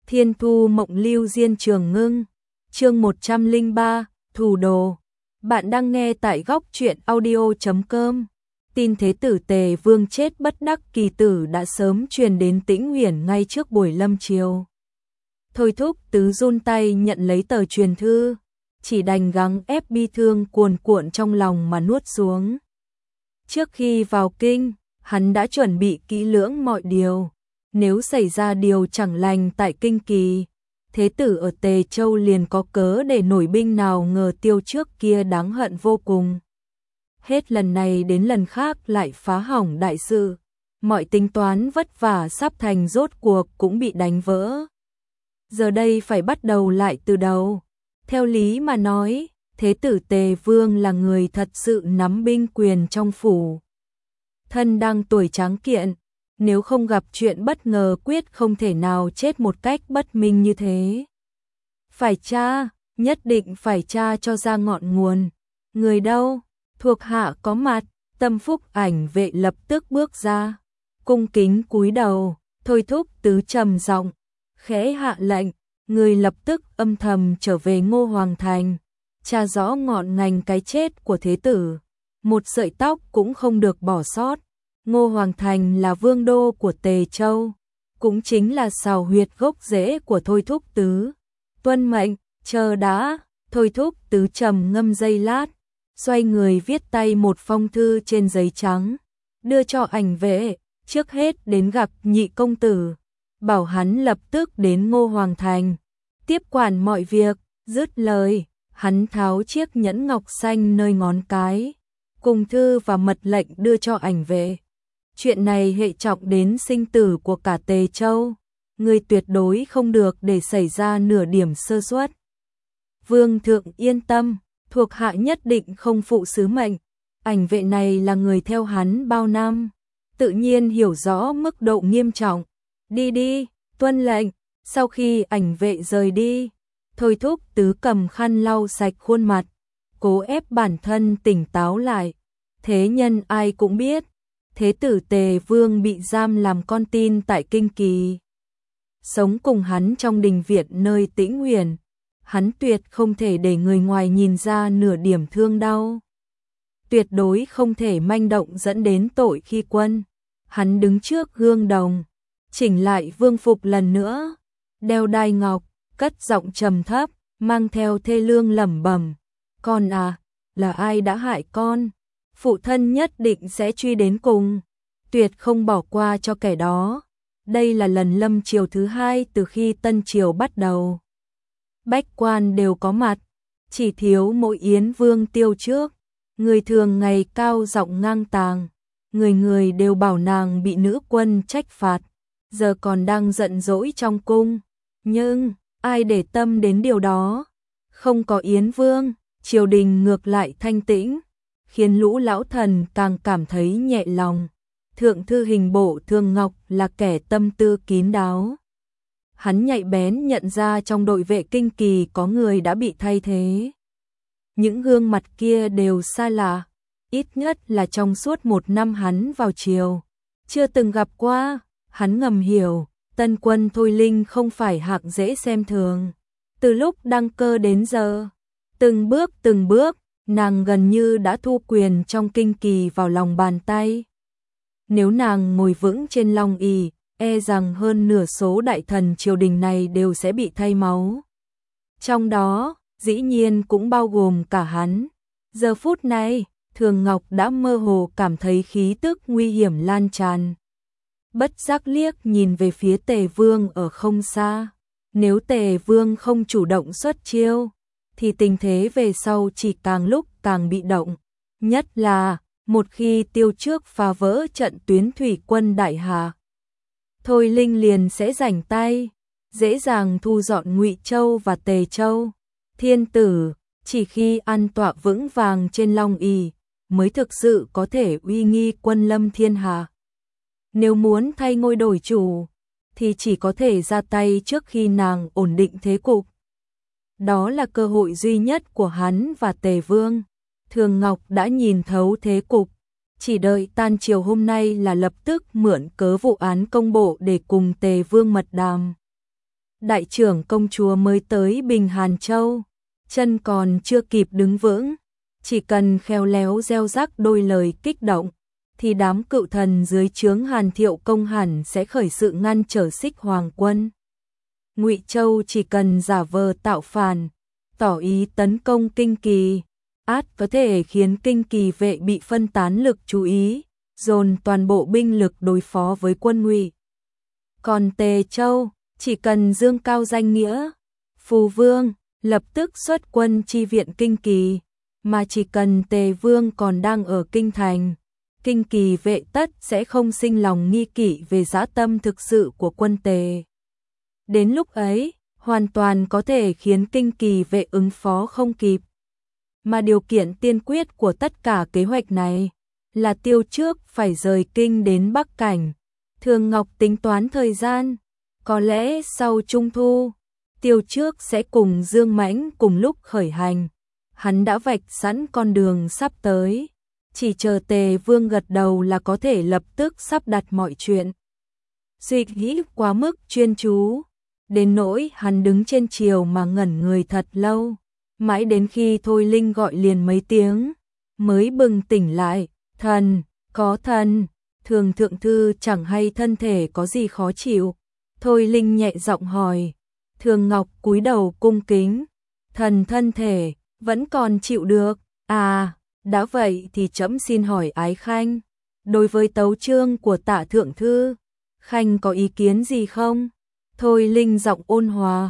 Thiên thu mộng lưu diên trường ngưng. Chương 103, Thủ đồ. Bạn đang nghe tại góc truyện audio.com. Tin thế tử Tề Vương chết bất đắc kỳ tử đã sớm truyền đến Tĩnh Uyển ngay trước buổi lâm chiều. Thôi Thúc Tứ run tay nhận lấy tờ truyền thư, chỉ đành gắng ép bi thương cuồn cuộn trong lòng mà nuốt xuống. Trước khi vào kinh, hắn đã chuẩn bị kỹ lưỡng mọi điều. Nếu xảy ra điều chẳng lành tại Kinh Kỳ, thế tử ở Tề Châu liền có cớ để nổi binh, nào ngờ Tiêu trước kia đáng hận vô cùng. Hết lần này đến lần khác lại phá hỏng đại sự, mọi tính toán vất vả sắp thành rốt cuộc cũng bị đánh vỡ. Giờ đây phải bắt đầu lại từ đầu. Theo lý mà nói, thế tử Tề Vương là người thật sự nắm binh quyền trong phủ. Thân đang tuổi tráng kiện, nếu không gặp chuyện bất ngờ quyết không thể nào chết một cách bất minh như thế. Phải tra, nhất định phải tra cho ra ngọn nguồn. Người đâu? Thuộc hạ có mặt. Tâm Phúc Ảnh vệ lập tức bước ra, cung kính cúi đầu. Thôi Thúc Tứ trầm giọng, khẽ hạ lệnh, người lập tức âm thầm trở về Ngô Hoàng Thành, tra rõ ngọn ngành cái chết của thế tử, một sợi tóc cũng không được bỏ sót. Ngô Hoàng Thành là vương đô của Tề Châu, cũng chính là sào huyệt gốc rễ của Thôi Thúc Tứ. Tuân mệnh. Chờ đã. Thôi Thúc Tứ trầm ngâm giây lát, xoay người viết tay một phong thư trên giấy trắng, đưa cho Ảnh vệ. Trước hết đến gặp nhị công tử, bảo hắn lập tức đến Ngô Hoàng Thành, tiếp quản mọi việc. Dứt lời, hắn tháo chiếc nhẫn ngọc xanh nơi ngón cái, cùng thư và mật lệnh đưa cho Ảnh vệ. Chuyện này hệ trọng đến sinh tử của cả Tề Châu, người tuyệt đối không được để xảy ra nửa điểm sơ suất. Vương thượng yên tâm, thuộc hạ nhất định không phụ sứ mệnh. Ảnh vệ này là người theo hắn bao năm, tự nhiên hiểu rõ mức độ nghiêm trọng. Đi đi. Tuân lệnh. Sau khi Ảnh vệ rời đi, Thôi Thúc Tứ cầm khăn lau sạch khuôn mặt, cố ép bản thân tỉnh táo lại. Thế nhân ai cũng biết, thế tử Tề Vương bị giam làm con tin tại Kinh Kỳ, sống cùng hắn trong đình viện nơi Tĩnh Uyển. Hắn tuyệt không thể để người ngoài nhìn ra nửa điểm thương đau, tuyệt đối không thể manh động dẫn đến tội khi quân. Hắn đứng trước gương đồng, chỉnh lại vương phục lần nữa, đeo đai ngọc, cất giọng trầm thấp, mang theo thê lương lẩm bẩm: "Con à, là ai đã hại con? Phụ thân nhất định sẽ truy đến cùng, tuyệt không bỏ qua cho kẻ đó." Đây là lần lâm triều thứ hai từ khi Tân Triều bắt đầu. Bách quan đều có mặt, chỉ thiếu mỗi Yến Vương Tiêu trước. Người thường ngày cao giọng ngang tàng, người người đều bảo nàng bị nữ quân trách phạt, giờ còn đang giận dỗi trong cung. Nhưng ai để tâm đến điều đó? Không có Yến Vương, triều đình ngược lại thanh tĩnh, khiến lũ lão thần càng cảm thấy nhẹ lòng. Thượng thư hình bộ Thường Ngọc là kẻ tâm tư kín đáo. Hắn nhạy bén nhận ra trong đội vệ Kinh Kỳ có người đã bị thay thế. Những gương mặt kia đều xa lạ, ít nhất là trong suốt một năm hắn vào triều chưa từng gặp qua. Hắn ngầm hiểu, tân quân Thôi Linh không phải hạng dễ xem thường. Từ lúc đăng cơ đến giờ, từng bước, nàng gần như đã thu quyền trong Kinh Kỳ vào lòng bàn tay. Nếu nàng ngồi vững trên long ỷ, e rằng hơn nửa số đại thần triều đình này đều sẽ bị thay máu. Trong đó, dĩ nhiên cũng bao gồm cả hắn. Giờ phút này, Thường Ngọc đã mơ hồ cảm thấy khí tức nguy hiểm lan tràn. Bất giác liếc nhìn về phía Tề Vương ở không xa. Nếu Tề Vương không chủ động xuất chiêu, thì tình thế về sau chỉ càng lúc càng bị động. Nhất là, một khi Tiêu trước phá vỡ trận tuyến thủy quân đại hà, Thôi Linh liền sẽ rảnh tay, dễ dàng thu dọn Ngụy Châu và Tề Châu. Thiên tử, chỉ khi an tọa vững vàng trên long ỷ mới thực sự có thể uy nghi quân lâm thiên hạ. Nếu muốn thay ngôi đổi chủ, thì chỉ có thể ra tay trước khi nàng ổn định thế cục. Đó là cơ hội duy nhất của hắn và Tề Vương. Thường Ngọc đã nhìn thấu thế cục, chỉ đợi tan chiều hôm nay là lập tức mượn cớ vụ án công bộ để cùng Tề Vương mật đàm. đại trưởng công chúa mới tới Bình Hàn Châu, chân còn chưa kịp đứng vững, chỉ cần khéo léo gieo rắc đôi lời kích động, thì đám cựu thần dưới trướng Hàn Thiệu Công hẳn sẽ khởi sự ngăn trở Xích Hoàng quân. Ngụy Châu chỉ cần giả vờ tạo phản, tỏ ý tấn công Kinh Kỳ, ắt có thể khiến Kinh Kỳ vệ bị phân tán lực chú ý, dồn toàn bộ binh lực đối phó với quân Ngụy. Còn Tề Châu, chỉ cần dương cao danh nghĩa, Phù Vương lập tức xuất quân chi viện Kinh Kỳ, mà chỉ cần Tề Vương còn đang ở kinh thành, Kinh Kỳ vệ tất sẽ không sinh lòng nghi kỵ về dã tâm thực sự của quân Tề. Đến lúc ấy, hoàn toàn có thể khiến Kinh Kỳ vệ ứng phó không kịp. Mà điều kiện tiên quyết của tất cả kế hoạch này là Tiêu Trước phải rời kinh đến Bắc Cảnh. Thường Ngọc tính toán thời gian, có lẽ sau Trung Thu, Tiêu Trước sẽ cùng Dương Mãnh cùng lúc khởi hành. Hắn đã vạch sẵn con đường sắp tới, chỉ chờ Tề Vương gật đầu là có thể lập tức sắp đặt mọi chuyện. Suy nghĩ quá mức chuyên chú, đến nỗi hắn đứng trên triều mà ngẩn người thật lâu, mãi đến khi Thôi Linh gọi liền mấy tiếng, mới bừng tỉnh lại. Thần, có thần, Thường thượng thư chẳng hay thân thể có gì khó chịu. Thôi Linh nhẹ giọng hỏi. Thường Ngọc cúi đầu cung kính. Thần thân thể vẫn còn chịu được. À, đã vậy thì trẫm xin hỏi Ái Khanh, đối với tấu chương của Tạ thượng thư, Khanh có ý kiến gì không? Thôi Linh giọng ôn hòa.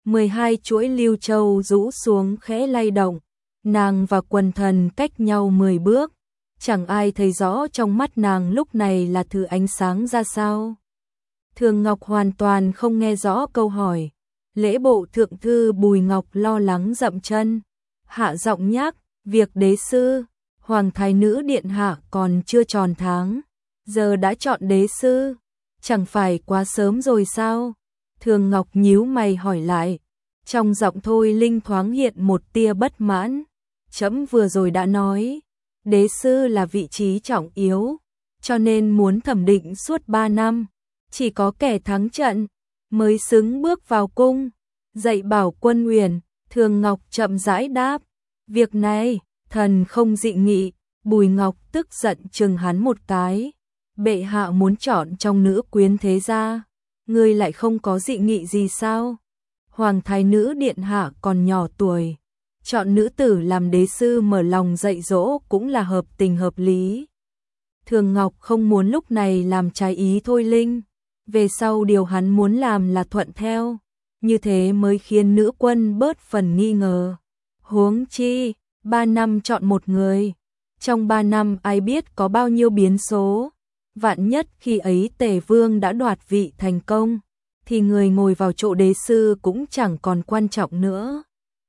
12 chuỗi lưu châu rũ xuống khẽ lay động, nàng và quần thần cách nhau 10 bước, chẳng ai thấy rõ trong mắt nàng lúc này là thứ ánh sáng ra sao. Thường Ngọc hoàn toàn không nghe rõ câu hỏi. Lễ bộ thượng thư Bùi Ngọc lo lắng dậm chân, hạ giọng nhắc, việc đế sư, hoàng thái nữ điện hạ còn chưa tròn tháng, giờ đã chọn đế sư, chẳng phải quá sớm rồi sao? Thường Ngọc nhíu mày hỏi lại, trong giọng Thôi Linh thoáng hiện một tia bất mãn. Trẫm vừa rồi đã nói, đế sư là vị trí trọng yếu, cho nên muốn thẩm định suốt 3 năm, chỉ có kẻ thắng trận mới xứng bước vào cung. Dạy bảo Quân Uyển, Thường Ngọc chậm rãi đáp, việc này, thần không dị nghị. Bùi Ngọc tức giận chừng hắn một cái, bệ hạ muốn chọn trong nữ quyến thế gia, ngươi lại không có dị nghị gì sao? Hoàng thái nữ điện hạ còn nhỏ tuổi, chọn nữ tử làm đế sư mở lòng dạy dỗ cũng là hợp tình hợp lý. Thường Ngọc không muốn lúc này làm trái ý Thôi Linh, về sau điều hắn muốn làm là thuận theo, như thế mới khiến nữ quân bớt phần nghi ngờ. Huống chi, 3 năm chọn một người, trong 3 năm ai biết có bao nhiêu biến số, vạn nhất khi ấy Tề Vương đã đoạt vị thành công, thì người ngồi vào chỗ đế sư cũng chẳng còn quan trọng nữa.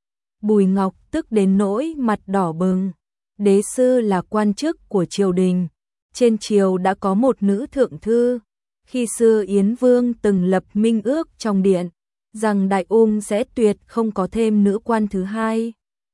Bùi Ngọc tức đến nỗi mặt đỏ bừng, đế sư là quan chức của triều đình, trên triều đã có một nữ thượng thư, khi xưa Yến Vương từng lập minh ước trong điện, rằng Đại Ung sẽ tuyệt không có thêm nữ quan thứ hai.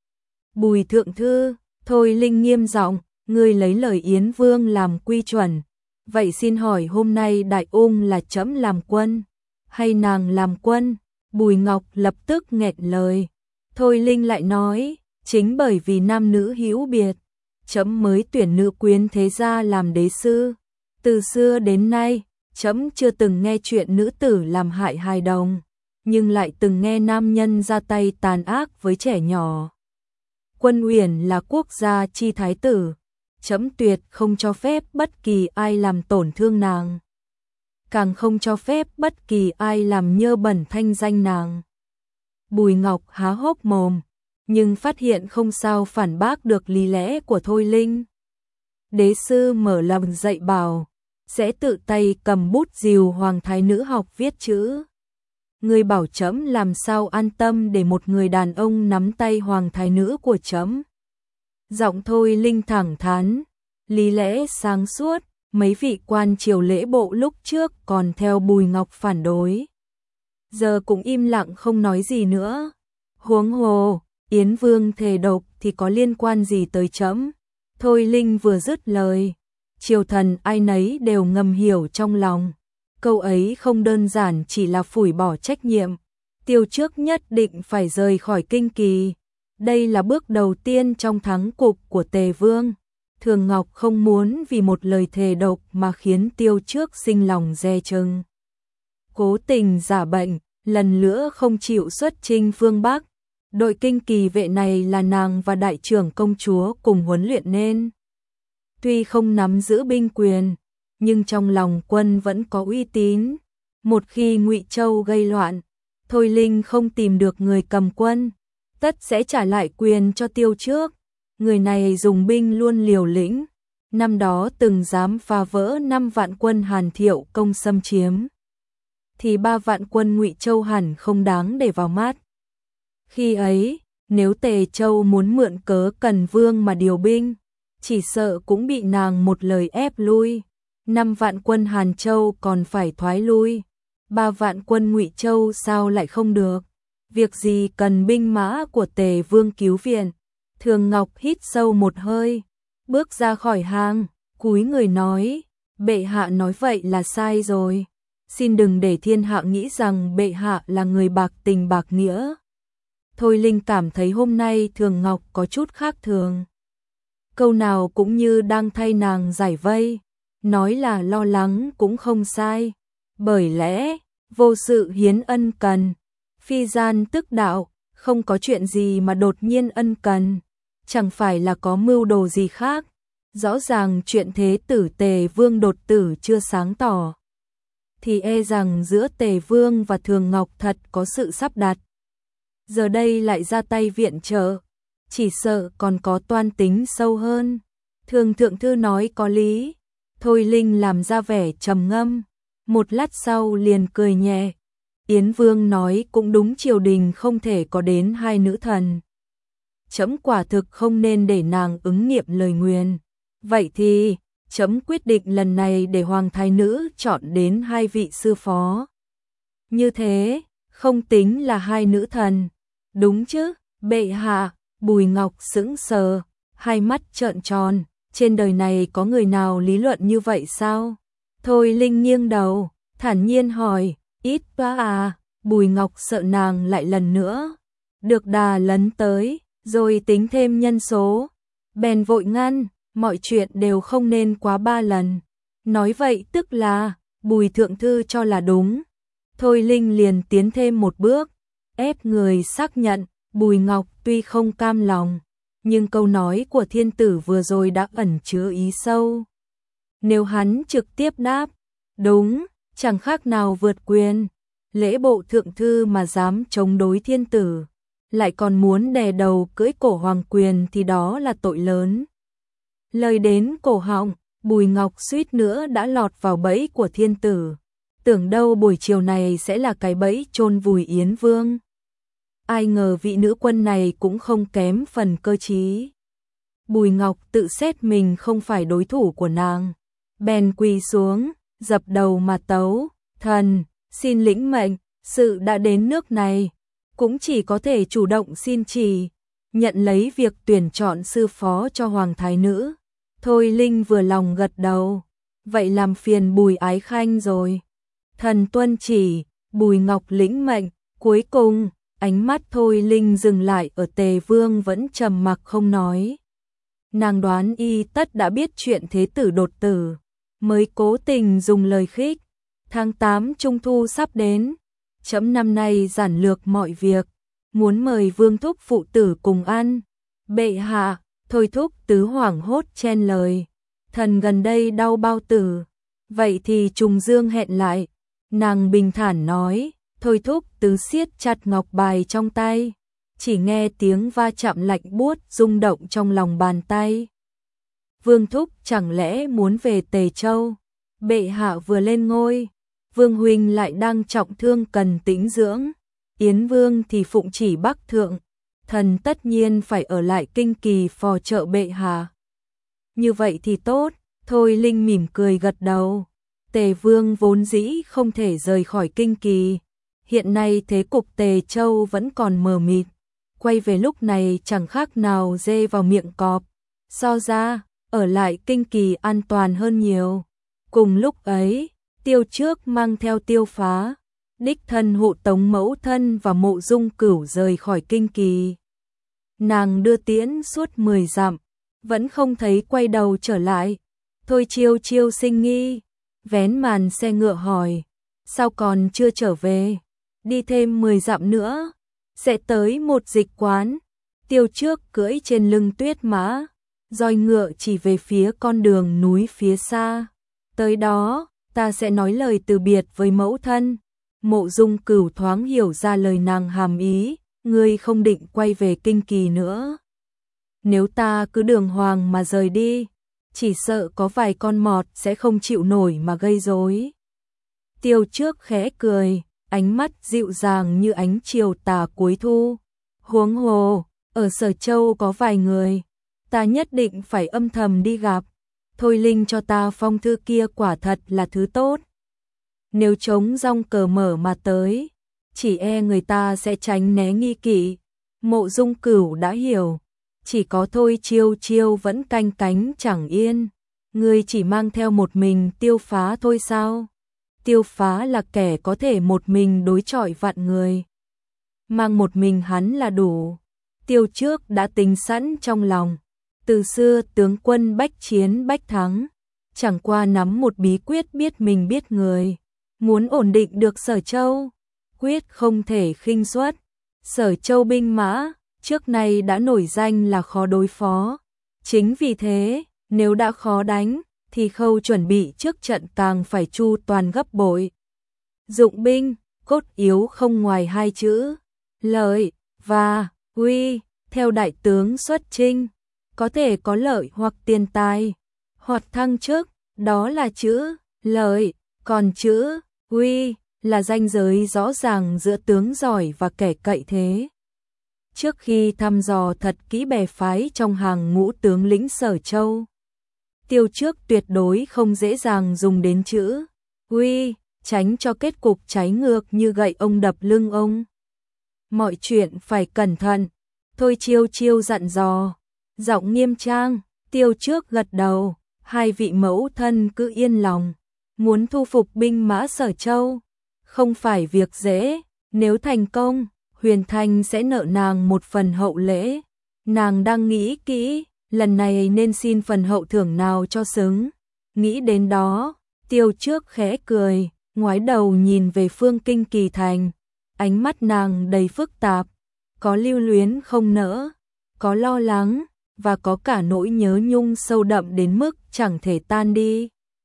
Bùi thượng thư, Thôi Linh nghiêm giọng, ngươi lấy lời Yến Vương làm quy chuẩn, vậy xin hỏi hôm nay Đại Ung là trẫm làm quân, hay nàng làm quân? Bùi Ngọc lập tức nghẹn lời. Thôi Linh lại nói, chính bởi vì nam nữ hữu biệt, trẫm mới tuyển nữ quyến thế gia làm đế sư. Từ xưa đến nay, trẫm chưa từng nghe chuyện nữ tử làm hại hài đồng, nhưng lại từng nghe nam nhân ra tay tàn ác với trẻ nhỏ. Quân Uyển là quốc gia chi thái tử, trẫm tuyệt không cho phép bất kỳ ai làm tổn thương nàng, càng không cho phép bất kỳ ai làm nhơ bẩn thanh danh nàng. Bùi Ngọc há hốc mồm, nhưng phát hiện không sao phản bác được lý lẽ của Thôi Linh. Đế sư mở lòng dạy bảo, sẽ tự tay cầm bút dìu hoàng thái nữ học viết chữ. Người bảo trẫm làm sao an tâm để một người đàn ông nắm tay hoàng thái nữ của trẫm. Giọng Thôi Linh thẳng thắn, lý lẽ sáng suốt, mấy vị quan triều lễ bộ lúc trước còn theo Bùi Ngọc phản đối, giờ cũng im lặng không nói gì nữa. Huống hồ, Yến Vương thề độc thì có liên quan gì tới trẫm? Thôi Linh vừa dứt lời, triều thần ai nấy đều ngầm hiểu trong lòng, câu ấy không đơn giản chỉ là phủi bỏ trách nhiệm, Tiêu Trước nhất định phải rời khỏi Kinh Kỳ. Đây là bước đầu tiên trong thắng cục của Tề Vương. Thường Ngọc không muốn vì một lời thề độc mà khiến Tiêu Trước sinh lòng dè chừng. Cố tình giả bệnh, lần nữa không chịu xuất chinh phương Bắc. Đội Kinh Kỳ vệ này là nàng và đại trưởng công chúa cùng huấn luyện nên. Tuy không nắm giữ binh quyền, nhưng trong lòng quân vẫn có uy tín. Một khi Ngụy Châu gây loạn, Thôi Linh không tìm được người cầm quân, tất sẽ trả lại quyền cho Tiêu Trước. Người này dùng binh luôn liều lĩnh, năm đó từng dám phá vỡ 5 vạn quân Hàn Thiệu công xâm chiếm, thì 3 vạn quân Ngụy Châu hẳn không đáng để vào mắt. Khi ấy, nếu Tề Châu muốn mượn cớ Cần Vương mà điều binh, chỉ sợ cũng bị nàng một lời ép lui. 5 vạn quân Hàn Châu còn phải thoái lui, 3 vạn quân Ngụy Châu sao lại không được? Việc gì cần binh mã của Tề Vương cứu viện? Thường Ngọc hít sâu một hơi, bước ra khỏi hang, cúi người nói, bệ hạ nói vậy là sai rồi. Xin đừng để thiên hạ nghĩ rằng bệ hạ là người bạc tình bạc nghĩa. Thôi Linh cảm thấy hôm nay Thường Ngọc có chút khác thường. Câu nào cũng như đang thay nàng giải vây, nói là lo lắng cũng không sai. Bởi lẽ, vô sự hiến ân cần, phi gian tức đạo, không có chuyện gì mà đột nhiên ân cần, chẳng phải là có mưu đồ gì khác. Rõ ràng chuyện thế tử Tề Vương đột tử chưa sáng tỏ, thì e rằng giữa Tề Vương và Thường Ngọc thật có sự sắp đặt. Giờ đây lại ra tay viện trợ, chỉ sợ còn có toan tính sâu hơn. Thường thượng thư nói có lý. Thôi Linh làm ra vẻ trầm ngâm, một lát sau liền cười nhẹ. Yến Vương nói cũng đúng, triều đình không thể có đến 2 nữ thần. Trẫm quả thực không nên để nàng ứng nghiệm lời nguyền. Vậy thì, trẫm quyết định lần này để hoàng thái nữ chọn đến 2 vị sư phó. Như thế, không tính là 2 nữ thần. Đúng chứ, bệ hạ? Bùi Ngọc sững sờ, hai mắt trợn tròn. Trên đời này có người nào lý luận như vậy sao? Thôi Linh nghiêng đầu, thản nhiên hỏi, ít quá à? Bùi Ngọc sợ nàng lại lần nữa được đà lấn tới, rồi tính thêm nhân số. Bèn vội ngăn, mọi chuyện đều không nên quá 3 lần. Nói vậy tức là, Bùi thượng thư cho là đúng. Thôi Linh liền tiến thêm một bước, ép người xác nhận. Bùi Ngọc tuy không cam lòng, nhưng câu nói của thiên tử vừa rồi đã ẩn chứa ý sâu. Nếu hắn trực tiếp đáp, đúng, chẳng khác nào vượt quyền, lễ bộ thượng thư mà dám chống đối thiên tử, lại còn muốn đè đầu cưỡi cổ hoàng quyền thì đó là tội lớn. Lời đến cổ họng, Bùi Ngọc suýt nữa đã lọt vào bẫy của thiên tử. Tưởng đâu buổi chiều này sẽ là cái bẫy chôn vùi Yến Vương. Ai ngờ vị nữ quân này cũng không kém phần cơ trí. Bùi Ngọc tự xét mình không phải đối thủ của nàng, bèn quỳ xuống, dập đầu mà tấu, thần, xin lĩnh mệnh, sự đã đến nước này, cũng chỉ có thể chủ động xin chỉ, nhận lấy việc tuyển chọn sư phó cho hoàng thái nữ. Thôi Linh vừa lòng gật đầu, vậy làm phiền Bùi Ái Khanh rồi. Thần tuân chỉ. Bùi Ngọc lĩnh mệnh. Cuối cùng, ánh mắt Thôi Linh dừng lại ở Tề Vương vẫn trầm mặc không nói. Nàng đoán y tất đã biết chuyện thế tử đột tử, mới cố tình dùng lời khích. Tháng 8 Trung Thu sắp đến, trẫm năm nay giản lược mọi việc, muốn mời Vương thúc phụ tử cùng ăn. Bệ hạ. Thôi thúc tứ hoảng hốt chen lời, thần gần đây đau bao tử, vậy thì trùng dương hẹn lại. Nàng bình thản nói. Thôi thúc tứ siết chặt ngọc bài trong tay, chỉ nghe tiếng va chạm lạnh buốt rung động trong lòng bàn tay. Vương thúc chẳng lẽ muốn về Tề Châu? Bệ hạ vừa lên ngôi, Vương huynh lại đang trọng thương cần tĩnh dưỡng, Yến Vương thì phụng chỉ Bắc thượng, thần tất nhiên phải ở lại Kinh Kỳ phò trợ bệ hạ. Như vậy thì tốt. Thôi Linh mỉm cười gật đầu. Tề Vương vốn dĩ không thể rời khỏi Kinh Kỳ, hiện nay thế cục Tề Châu vẫn còn mờ mịt, quay về lúc này chẳng khác nào dê vào miệng cọp, so ra ở lại Kinh Kỳ an toàn hơn nhiều. Cùng lúc ấy, Tiêu Trước mang theo Tiêu Phá, đích thân hộ tống mẫu thân và Mộ Dung Cửu rời khỏi Kinh Kỳ. Nàng đưa tiễn suốt 10 dặm, vẫn không thấy quay đầu trở lại. Thôi Chiêu Chiêu sinh nghi, vén màn xe ngựa hỏi, sao còn chưa trở về? Đi thêm 10 dặm nữa, sẽ tới một dịch quán. Tiêu Trước cưỡi trên lưng tuyết mã, roi ngựa chỉ về phía con đường núi phía xa. Tới đó, ta sẽ nói lời từ biệt với mẫu thân. Mộ Dung Cửu thoáng hiểu ra lời nàng hàm ý, ngươi không định quay về Kinh Kỳ nữa. Nếu ta cứ đường hoàng mà rời đi, chỉ sợ có vài con mọt sẽ không chịu nổi mà gây rối. Tiêu Trước khẽ cười, ánh mắt dịu dàng như ánh chiều tà cuối thu. Huống hồ, ở Sở Châu có vài người, ta nhất định phải âm thầm đi gặp. Thôi Linh cho ta phong thư kia quả thật là thứ tốt. Nếu trống rong cờ mở mà tới, chỉ e người ta sẽ tránh né nghi kỵ. Mộ Dung Cửu đã hiểu, chỉ có Thôi Chiêu Chiêu vẫn canh cánh chẳng yên. Ngươi chỉ mang theo một mình Tiêu Phá thôi sao? Tiêu Phá là kẻ có thể một mình đối chọi vạn người. Mang một mình hắn là đủ. Tiêu Trước đã tính sẵn trong lòng. Từ xưa tướng quân bách chiến bách thắng, chẳng qua nắm một bí quyết biết mình biết người. Muốn ổn định được Sở Châu, quyết không thể khinh suất. Sở Châu binh mã, trước nay đã nổi danh là khó đối phó. Chính vì thế, nếu đã khó đánh, thì khâu chuẩn bị trước trận càng phải chu toàn gấp bội. Dụng binh, cốt yếu không ngoài hai chữ, lợi và uy. Theo đại tướng xuất chinh, có thể có lợi hoặc tiền tài, hoặc thăng chức, đó là chữ lợi, còn chữ uy là ranh giới rõ ràng giữa tướng giỏi và kẻ cậy thế. Trước khi thăm dò thật kỹ bè phái trong hàng ngũ tướng lĩnh Sở Châu, Tiêu Trước tuyệt đối không dễ dàng dùng đến chữ uy, tránh cho kết cục trái ngược như gậy ông đập lưng ông. Mọi chuyện phải cẩn thận. Thôi Chiêu Chiêu dặn dò, giọng nghiêm trang. Tiêu Trước gật đầu, hai vị mẫu thân cứ yên lòng. Muốn thu phục binh mã Sở Châu, không phải việc dễ. Nếu thành công, Huyền Thanh sẽ nợ nàng một phần hậu lễ. Nàng đang nghĩ kỹ, lần này nên xin phần hậu thưởng nào cho xứng. Nghĩ đến đó, Tiêu Trước khẽ cười, ngoái đầu nhìn về phương Kinh Kỳ thành. Ánh mắt nàng đầy phức tạp, có lưu luyến không nỡ, có lo lắng, và có cả nỗi nhớ nhung sâu đậm đến mức chẳng thể tan đi.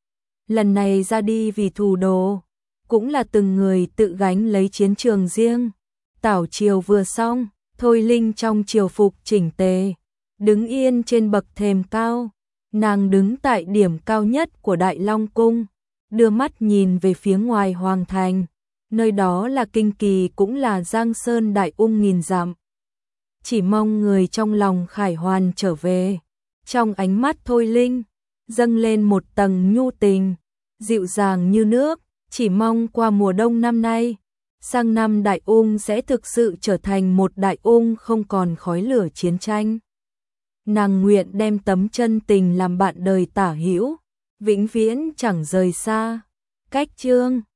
Lần này ra đi vì Thủ Đồ, cũng là từng người tự gánh lấy chiến trường riêng. Tảo triều vừa xong, Thôi Linh trong triều phục chỉnh tề, đứng yên trên bậc thềm cao. Nàng đứng tại điểm cao nhất của Đại Long Cung, đưa mắt nhìn về phía ngoài hoàng thành. Nơi đó là Kinh Kỳ cũng là Giang Sơn đại ung nghìn dặm. Chỉ mong người trong lòng Khải Hoàn trở về. Trong ánh mắt Thôi Linh dâng lên một tầng nhu tình, dịu dàng như nước. Chỉ mong qua mùa đông năm nay, sang năm đại ung sẽ thực sự trở thành một đại ung không còn khói lửa chiến tranh. Nàng nguyện đem tấm chân tình làm bạn đời tả hữu, vĩnh viễn chẳng rời xa. Cách chương